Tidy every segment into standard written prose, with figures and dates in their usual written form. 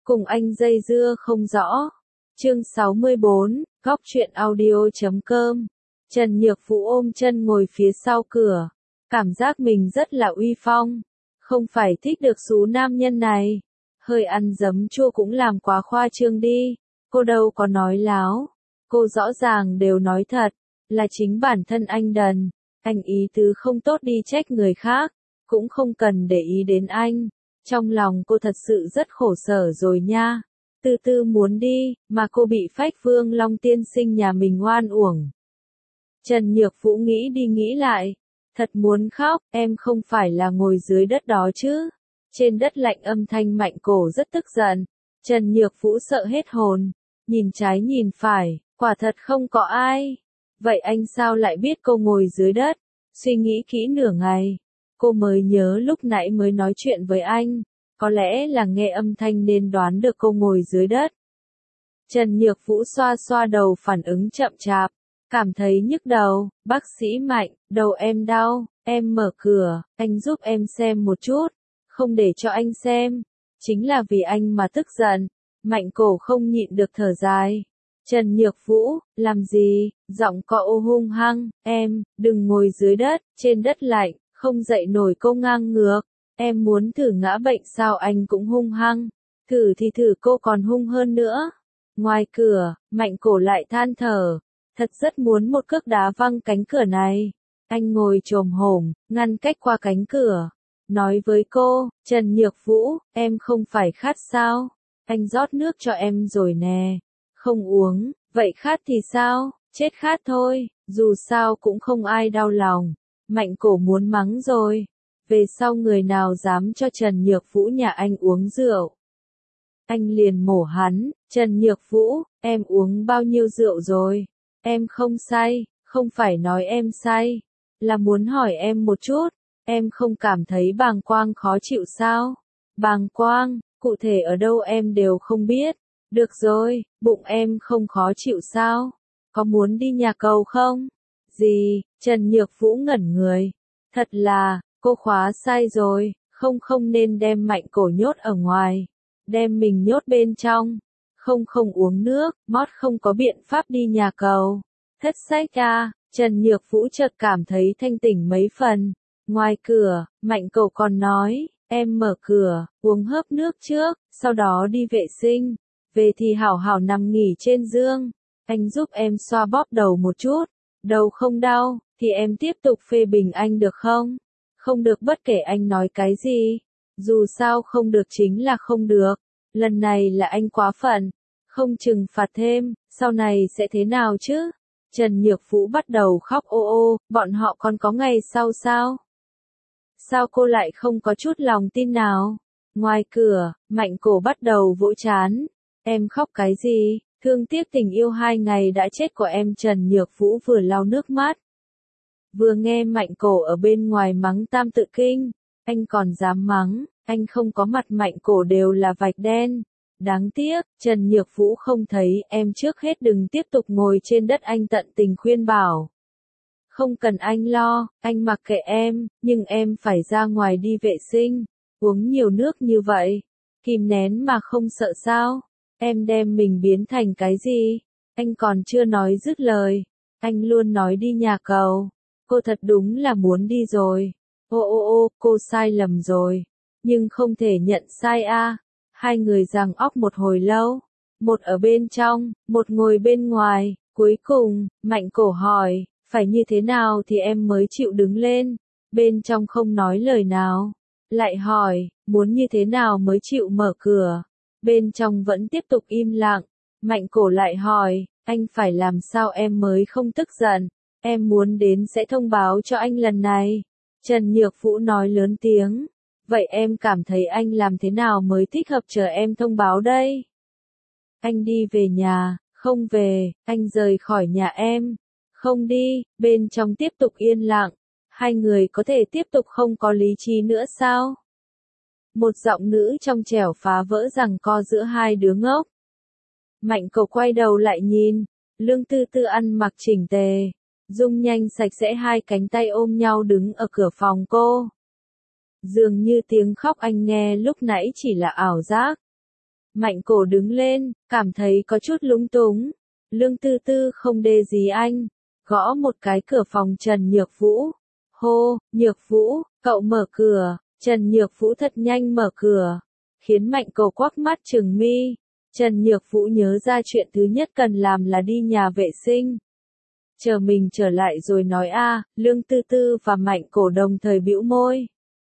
cùng anh dây dưa không rõ. Chương 64, góc truyện audio.com. Trần Nhược Vũ ôm chân ngồi phía sau cửa, cảm giác mình rất là uy phong. Không phải thích được số nam nhân này. Hơi ăn giấm chua cũng làm quá khoa trương đi. Cô đâu có nói láo. Cô rõ ràng đều nói thật, là chính bản thân anh đần. Anh ý tứ không tốt đi trách người khác, cũng không cần để ý đến anh. Trong lòng cô thật sự rất khổ sở rồi nha. Từ từ muốn đi, mà cô bị Phách Vương Long tiên sinh nhà mình oan uổng. Trần Nhược Vũ nghĩ đi nghĩ lại. Thật muốn khóc, em không phải là ngồi dưới đất đó chứ. Trên đất lạnh âm thanh Mạnh Cổ rất tức giận. Trần Nhược Vũ sợ hết hồn. Nhìn trái nhìn phải, quả thật không có ai. Vậy anh sao lại biết cô ngồi dưới đất? Suy nghĩ kỹ nửa ngày, cô mới nhớ lúc nãy mới nói chuyện với anh. Có lẽ là nghe âm thanh nên đoán được cô ngồi dưới đất. Trần Nhược Vũ xoa xoa đầu phản ứng chậm chạp. Cảm thấy nhức đầu, bác sĩ Mạnh, đầu em đau, em mở cửa, anh giúp em xem một chút. Không để cho anh xem, chính là vì anh mà tức giận. Mạnh Cổ không nhịn được thở dài. Trần Nhược Vũ, làm gì? Giọng cọ ô hung hăng, em, đừng ngồi dưới đất, trên đất lạnh, không dậy nổi cô ngang ngược. Em muốn thử ngã bệnh sao anh cũng hung hăng. Thử thì thử cô còn hung hơn nữa. Ngoài cửa, Mạnh Cổ lại than thở. Thật rất muốn một cước đá văng cánh cửa này. Anh ngồi chồm hổm, ngăn cách qua cánh cửa. Nói với cô, Trần Nhược Vũ, em không phải khát sao? Anh rót nước cho em rồi nè. Không uống, vậy khát thì sao? Chết khát thôi, dù sao cũng không ai đau lòng. Mạnh Cổ muốn mắng rồi. Về sau người nào dám cho Trần Nhược Vũ nhà anh uống rượu. Anh liền mổ hắn. Trần Nhược Vũ, em uống bao nhiêu rượu rồi? Em không say, không phải nói em say. Là muốn hỏi em một chút, em không cảm thấy bàng quang khó chịu sao? Bàng quang, cụ thể ở đâu em đều không biết. Được rồi, bụng em không khó chịu sao? Có muốn đi nhà cầu không? Gì? Trần Nhược Vũ ngẩn người. Thật là, cô khóa sai rồi, không nên đem Mạnh Cổ nhốt ở ngoài. Đem mình nhốt bên trong. Không uống nước, mót không có biện pháp đi nhà cầu. Thất sách à, Trần Nhược Vũ chợt cảm thấy thanh tỉnh mấy phần. Ngoài cửa, Mạnh Cổ còn nói, em mở cửa, uống hớp nước trước, sau đó đi vệ sinh. Về thì hảo hảo nằm nghỉ trên giường. Anh giúp em xoa bóp đầu một chút. Đầu không đau, thì em tiếp tục phê bình anh được không? Không được bất kể anh nói cái gì. Dù sao không được chính là không được. Lần này là anh quá phận. Không trừng phạt thêm, sau này sẽ thế nào chứ? Trần Nhược Vũ bắt đầu khóc ô ô, bọn họ còn có ngày sau sao? Sao cô lại không có chút lòng tin nào? Ngoài cửa, Mạnh Cổ bắt đầu vỗ trán. Em khóc cái gì? Thương tiếc tình yêu 2 ngày đã chết của em. Trần Nhược Vũ vừa lau nước mắt. Vừa nghe Mạnh Cổ ở bên ngoài mắng Tam Tự Kinh. Anh còn dám mắng, anh không có mặt Mạnh Cổ đều là vạch đen. Đáng tiếc, Trần Nhược Vũ không thấy. Em trước hết đừng tiếp tục ngồi trên đất, anh tận tình khuyên bảo. Không cần anh lo, anh mặc kệ em, nhưng em phải ra ngoài đi vệ sinh. Uống nhiều nước như vậy, kìm nén mà không sợ sao? Em đem mình biến thành cái gì? Anh còn chưa nói dứt lời. Anh luôn nói đi nhà cầu. Cô thật đúng là muốn đi rồi. Ô, cô sai lầm rồi. Nhưng không thể nhận sai a. Hai người giằng óc một hồi lâu. Một ở bên trong, một ngồi bên ngoài. Cuối cùng, Mạnh Cổ hỏi, phải như thế nào thì em mới chịu đứng lên? Bên trong không nói lời nào. Lại hỏi, muốn như thế nào mới chịu mở cửa? Bên trong vẫn tiếp tục im lặng. Mạnh Cổ lại hỏi, anh phải làm sao em mới không tức giận? Em muốn đến sẽ thông báo cho anh lần này. Trần Nhược Vũ nói lớn tiếng. Vậy em cảm thấy anh làm thế nào mới thích hợp chờ em thông báo đây? Anh đi về nhà, không về, anh rời khỏi nhà em. Không đi, bên trong tiếp tục yên lặng. Hai người có thể tiếp tục không có lý trí nữa sao? Một giọng nữ trong trẻo phá vỡ giằng co giữa hai đứa ngốc. Mạnh Cổ quay đầu lại nhìn. Lương Tư Tư ăn mặc chỉnh tề. Dung nhanh sạch sẽ, hai cánh tay ôm nhau đứng ở cửa phòng cô. Dường như tiếng khóc anh nghe lúc nãy chỉ là ảo giác. Mạnh cổ đứng lên, cảm thấy có chút lúng túng. Lương Tư Tư không đê gì anh. Gõ một cái cửa phòng Trần Nhược Vũ. Hô, Nhược Vũ, cậu mở cửa. Trần Nhược Vũ thật nhanh mở cửa. Khiến Mạnh cổ quắc mắt trừng mi. Trần Nhược Vũ nhớ ra chuyện thứ nhất cần làm là đi nhà vệ sinh. Chờ mình trở lại rồi nói Lương Tư Tư và Mạnh cổ đồng thời bĩu môi.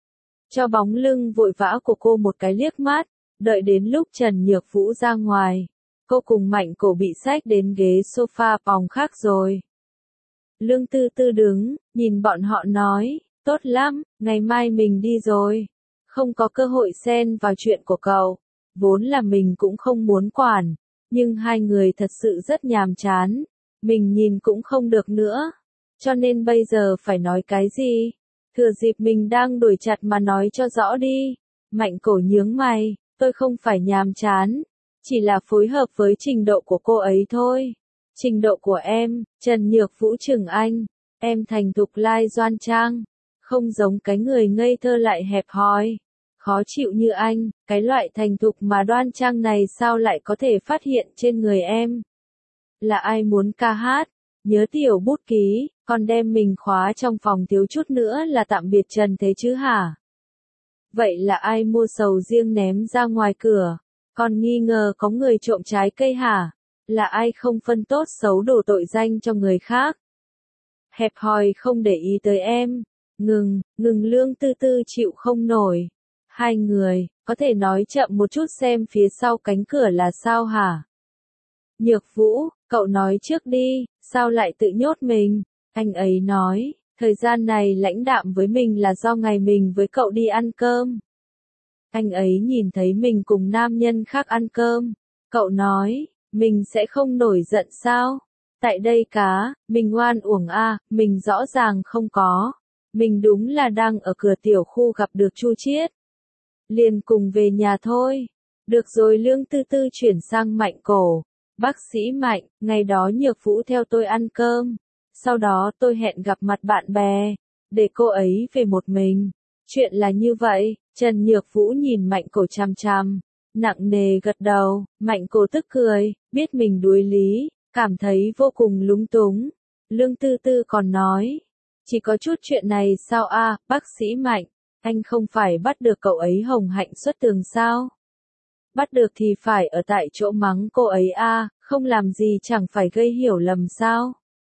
Cho bóng lưng vội vã của cô một cái liếc mắt. Đợi đến lúc Trần Nhược Vũ ra ngoài. Cô cùng Mạnh cổ bị xách đến ghế sofa phòng khác rồi. Lương Tư Tư đứng, nhìn bọn họ nói, tốt lắm, ngày mai mình đi rồi. Không có cơ hội xen vào chuyện của cậu. Vốn là mình cũng không muốn quản. Nhưng hai người thật sự rất nhàm chán. Mình nhìn cũng không được nữa. Cho nên bây giờ phải nói cái gì? Thừa dịp mình đang đuổi chặt mà nói cho rõ đi. Mạnh cổ nhướng mày, tôi không phải nhàm chán. Chỉ là phối hợp với trình độ của cô ấy thôi. Trình độ của em, Trần Nhược Vũ chừng anh. Em thành thục lai đoan trang. Không giống cái người ngây thơ lại hẹp hòi. Khó chịu như anh, cái loại thành thục mà đoan trang này sao lại có thể phát hiện trên người em? Là ai muốn ca hát? Nhớ tiểu bút ký, còn đem mình khóa trong phòng thiếu chút nữa là tạm biệt trần thế chứ hả? Vậy là ai mua sầu riêng ném ra ngoài cửa? Còn nghi ngờ có người trộm trái cây hả? Là ai không phân tốt xấu đổ tội danh cho người khác? Hẹp hòi không để ý tới em. Ngừng, Lương Tư Tư chịu không nổi. Hai người, có thể nói chậm một chút xem phía sau cánh cửa là sao hả? Nhược Vũ, cậu nói trước đi, sao lại tự nhốt mình? Anh ấy nói, thời gian này lãnh đạm với mình là do ngày mình với cậu đi ăn cơm. Anh ấy nhìn thấy mình cùng nam nhân khác ăn cơm. Cậu nói, mình sẽ không nổi giận sao? Tại đây cá, mình oan uổng mình rõ ràng không có. Mình đúng là đang ở cửa tiểu khu gặp được Chu Chiết. Liền cùng về nhà thôi. Được rồi, Lương Tư Tư chuyển sang Mạnh cổ. Bác sĩ Mạnh, ngày đó Nhược Vũ theo tôi ăn cơm. Sau đó tôi hẹn gặp mặt bạn bè. Để cô ấy về một mình. Chuyện là như vậy. Trần Nhược Vũ nhìn Mạnh cổ chằm chằm. Nặng nề gật đầu. Mạnh cổ tức cười. Biết mình đuối lý. Cảm thấy vô cùng lúng túng. Lương Tư Tư còn nói. Chỉ có chút chuyện này sao bác sĩ Mạnh. Anh không phải bắt được cậu ấy hồng hạnh xuất tường sao? Bắt được thì phải ở tại chỗ mắng cô ấy không làm gì chẳng phải gây hiểu lầm sao?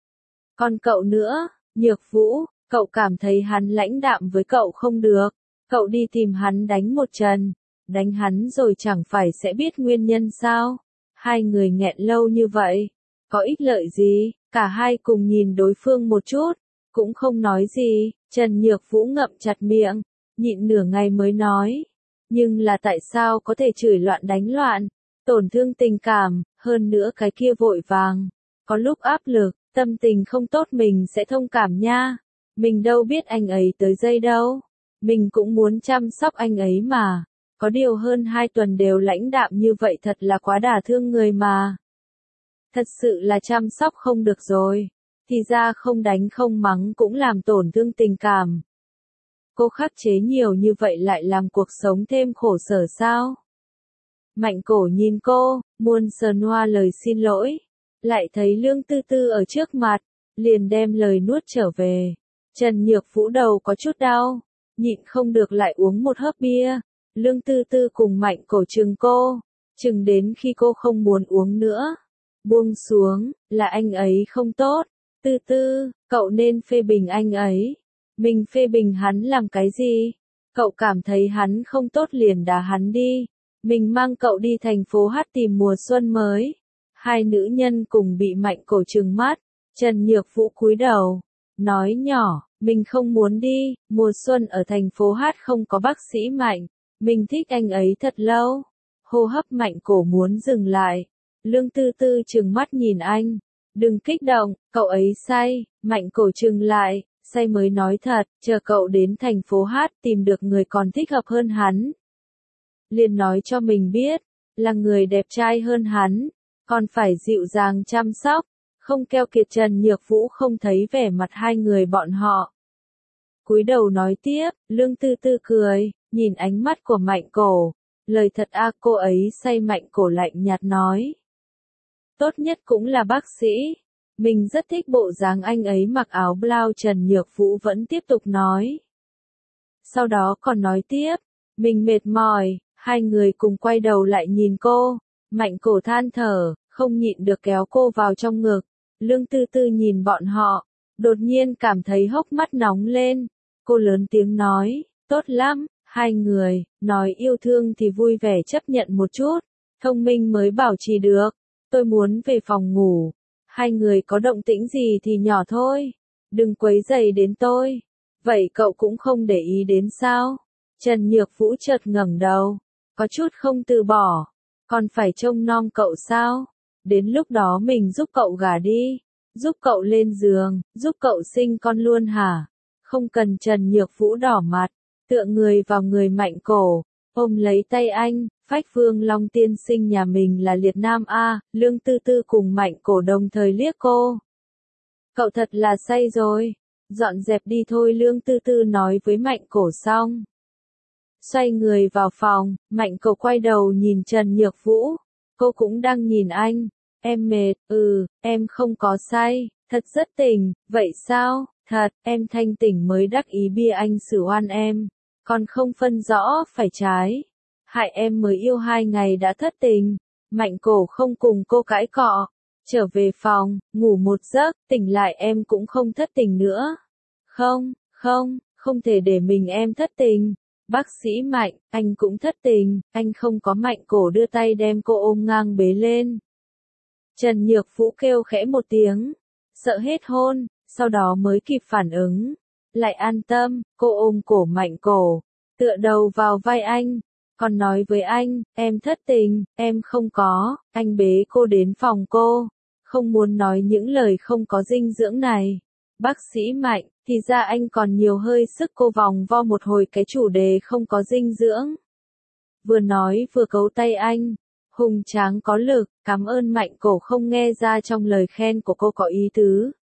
Còn cậu nữa, Nhược Vũ, cậu cảm thấy hắn lãnh đạm với cậu không được. Cậu đi tìm hắn đánh một trận. Đánh hắn rồi chẳng phải sẽ biết nguyên nhân sao? Hai người nghẹn lâu như vậy. Có ích lợi gì? Cả hai cùng nhìn đối phương một chút. Cũng không nói gì. Trần Nhược Vũ ngậm chặt miệng. Nhịn nửa ngày mới nói. Nhưng là tại sao có thể chửi loạn đánh loạn, tổn thương tình cảm, hơn nữa cái kia vội vàng. Có lúc áp lực, tâm tình không tốt mình sẽ thông cảm nha. Mình đâu biết anh ấy tới giây đâu. Mình cũng muốn chăm sóc anh ấy mà. Có điều hơn 2 tuần đều lãnh đạm như vậy thật là quá đả thương người mà. Thật sự là chăm sóc không được rồi. Thì ra không đánh không mắng cũng làm tổn thương tình cảm. Cô khắc chế nhiều như vậy lại làm cuộc sống thêm khổ sở sao? Mạnh cổ nhìn cô, muôn sờn hoa lời xin lỗi. Lại thấy Lương Tư Tư ở trước mặt, liền đem lời nuốt trở về. Trần Nhược Vũ đầu có chút đau, nhịn không được lại uống một hớp bia. Lương Tư Tư cùng Mạnh cổ chừng cô, chừng đến khi cô không muốn uống nữa. Buông xuống, là anh ấy không tốt. Tư Tư, cậu nên phê bình anh ấy. Mình phê bình hắn làm cái gì? Cậu cảm thấy hắn không tốt liền đá hắn đi. Mình mang cậu đi thành phố Hát tìm mùa xuân mới. Hai nữ nhân cùng bị Mạnh cổ trừng mắt. Trần Nhược Vũ cúi đầu. Nói nhỏ, mình không muốn đi. Mùa xuân ở thành phố Hát không có bác sĩ Mạnh. Mình thích anh ấy thật lâu. Hô hấp Mạnh cổ muốn dừng lại. Lương Tư Tư trừng mắt nhìn anh. Đừng kích động, cậu ấy say. Mạnh cổ trừng lại. Say mới nói thật, chờ cậu đến thành phố Hát tìm được người còn thích hợp hơn hắn. Liền nói cho mình biết, là người đẹp trai hơn hắn, còn phải dịu dàng chăm sóc, không keo kiệt. Trần Nhược Vũ không thấy vẻ mặt hai người bọn họ. Cúi đầu nói tiếp, Lương Tư Tư cười, nhìn ánh mắt của Mạnh cổ, Lời thật a, cô ấy say Mạnh Cổ lạnh nhạt nói. Tốt nhất cũng là bác sĩ. Mình rất thích bộ dáng anh ấy mặc áo blau. Trần Nhược Vũ vẫn tiếp tục nói. Sau đó còn nói tiếp, mình mệt mỏi, hai người cùng quay đầu lại nhìn cô. Mạnh Cổ than thở, không nhịn được kéo cô vào trong ngực. Lương Tư Tư nhìn bọn họ, đột nhiên cảm thấy hốc mắt nóng lên. Cô lớn tiếng nói, tốt lắm, hai người, nói yêu thương thì vui vẻ chấp nhận một chút, thông minh mới bảo trì được. Tôi muốn về phòng ngủ, hai người có động tĩnh gì thì nhỏ thôi, đừng quấy rầy đến tôi. Vậy cậu cũng không để ý đến sao? Trần Nhược Vũ chợt ngẩng đầu, có chút không từ bỏ, còn phải trông nom cậu sao? Đến lúc đó mình giúp cậu gả đi, giúp cậu lên giường, giúp cậu sinh con luôn hả? Không cần. Trần Nhược Vũ đỏ mặt, tựa người vào người Mạnh Cổ, ôm lấy tay anh. Phách Vương Long tiên sinh nhà mình là liệt nam a. Lương Tư Tư cùng Mạnh Cổ đồng thời liếc cô. Cậu thật là say rồi, dọn dẹp đi thôi. Lương Tư Tư nói với Mạnh Cổ xong, xoay người vào phòng. Mạnh Cổ quay đầu nhìn Trần Nhược Vũ, cô cũng đang nhìn anh. Em mệt, em không có say, thật rất tỉnh. Vậy sao? Thật, em thanh tỉnh mới đắc ý bia anh xử oan em, còn không phân rõ phải trái. Hại em mới yêu 2 ngày đã thất tình. Mạnh Cổ không cùng cô cãi cọ, trở về phòng, ngủ một giấc, tỉnh lại em cũng không thất tình nữa. Không thể để mình em thất tình. Bác sĩ Mạnh, anh cũng thất tình, anh không có. Mạnh Cổ đưa tay đem cô ôm ngang bế lên. Trần Nhược Vũ kêu khẽ một tiếng, sợ hết hôn, sau đó mới kịp phản ứng, lại an tâm. Cô ôm cổ Mạnh Cổ, tựa đầu vào vai anh, còn nói với anh, em thất tình, em không có. Anh bế cô đến phòng cô, không muốn nói những lời không có dinh dưỡng này. Bác sĩ Mạnh, thì ra anh còn nhiều hơi sức. Cô vòng vo một hồi cái chủ đề không có dinh dưỡng, vừa nói vừa cấu tay anh, hùng tráng có lực. Cảm ơn. Mạnh Cổ không nghe ra trong lời khen của cô có ý tứ.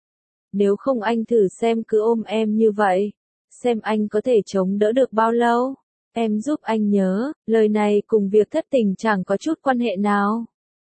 Nếu không anh thử xem, cứ ôm em như vậy, xem anh có thể chống đỡ được bao lâu. Em giúp anh nhớ, lời này cùng việc thất tình chẳng có chút quan hệ nào.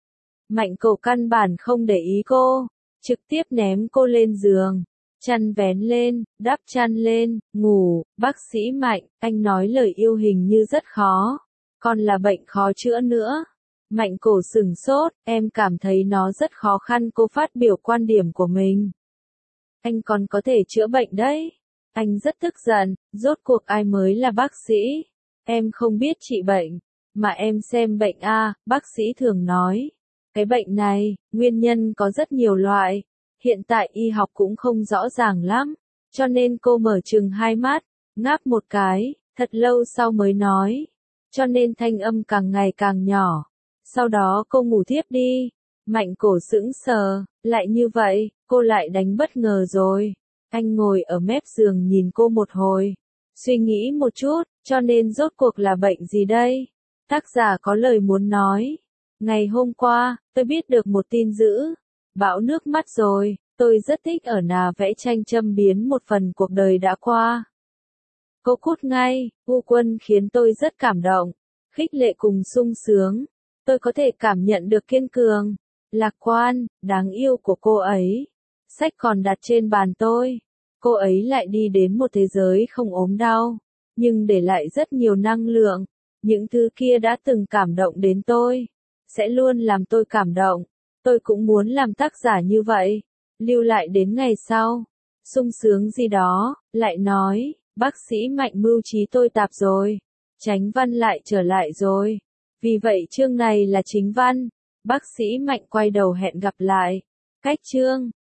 Mạnh Cổ căn bản không để ý cô, trực tiếp ném cô lên giường, chăn vén lên, đắp chăn lên, ngủ. Bác sĩ Mạnh, anh nói lời yêu hình như rất khó, còn là bệnh khó chữa nữa. Mạnh Cổ sửng sốt, em cảm thấy nó rất khó khăn. Cô phát biểu quan điểm của mình. Anh còn có thể chữa bệnh đấy. Anh rất tức giận, rốt cuộc ai mới là bác sĩ? Em không biết trị bệnh, mà em xem bệnh a. Bác sĩ thường nói, cái bệnh này, nguyên nhân có rất nhiều loại, hiện tại y học cũng không rõ ràng lắm, cho nên cô mở trừng hai mắt, ngáp một cái, thật lâu sau mới nói, cho nên thanh âm càng ngày càng nhỏ. Sau đó cô ngủ thiếp đi. Mạnh Cổ sững sờ, lại như vậy, cô lại đánh bất ngờ rồi. Anh ngồi ở mép giường nhìn cô một hồi, suy nghĩ một chút, cho nên rốt cuộc là bệnh gì đây? Tác giả có lời muốn nói. Ngày hôm qua, tôi biết được một tin dữ, bão nước mắt rồi. Tôi rất thích ở nhà vẽ tranh châm biếm một phần cuộc đời đã qua. Cô cút ngay. Vu Quân khiến tôi rất cảm động, khích lệ cùng sung sướng. Tôi có thể cảm nhận được kiên cường, lạc quan, đáng yêu của cô ấy. Sách còn đặt trên bàn tôi. Cô ấy lại đi đến một thế giới không ốm đau, nhưng để lại rất nhiều năng lượng. Những thứ kia đã từng cảm động đến tôi, sẽ luôn làm tôi cảm động. Tôi cũng muốn làm tác giả như vậy, lưu lại đến ngày sau. Sung sướng gì đó. Lại nói, bác sĩ Mạnh mưu trí tôi tạp rồi. Chánh văn lại trở lại rồi. Vì vậy chương này là chính văn. Bác sĩ Mạnh quay đầu hẹn gặp lại. Cách chương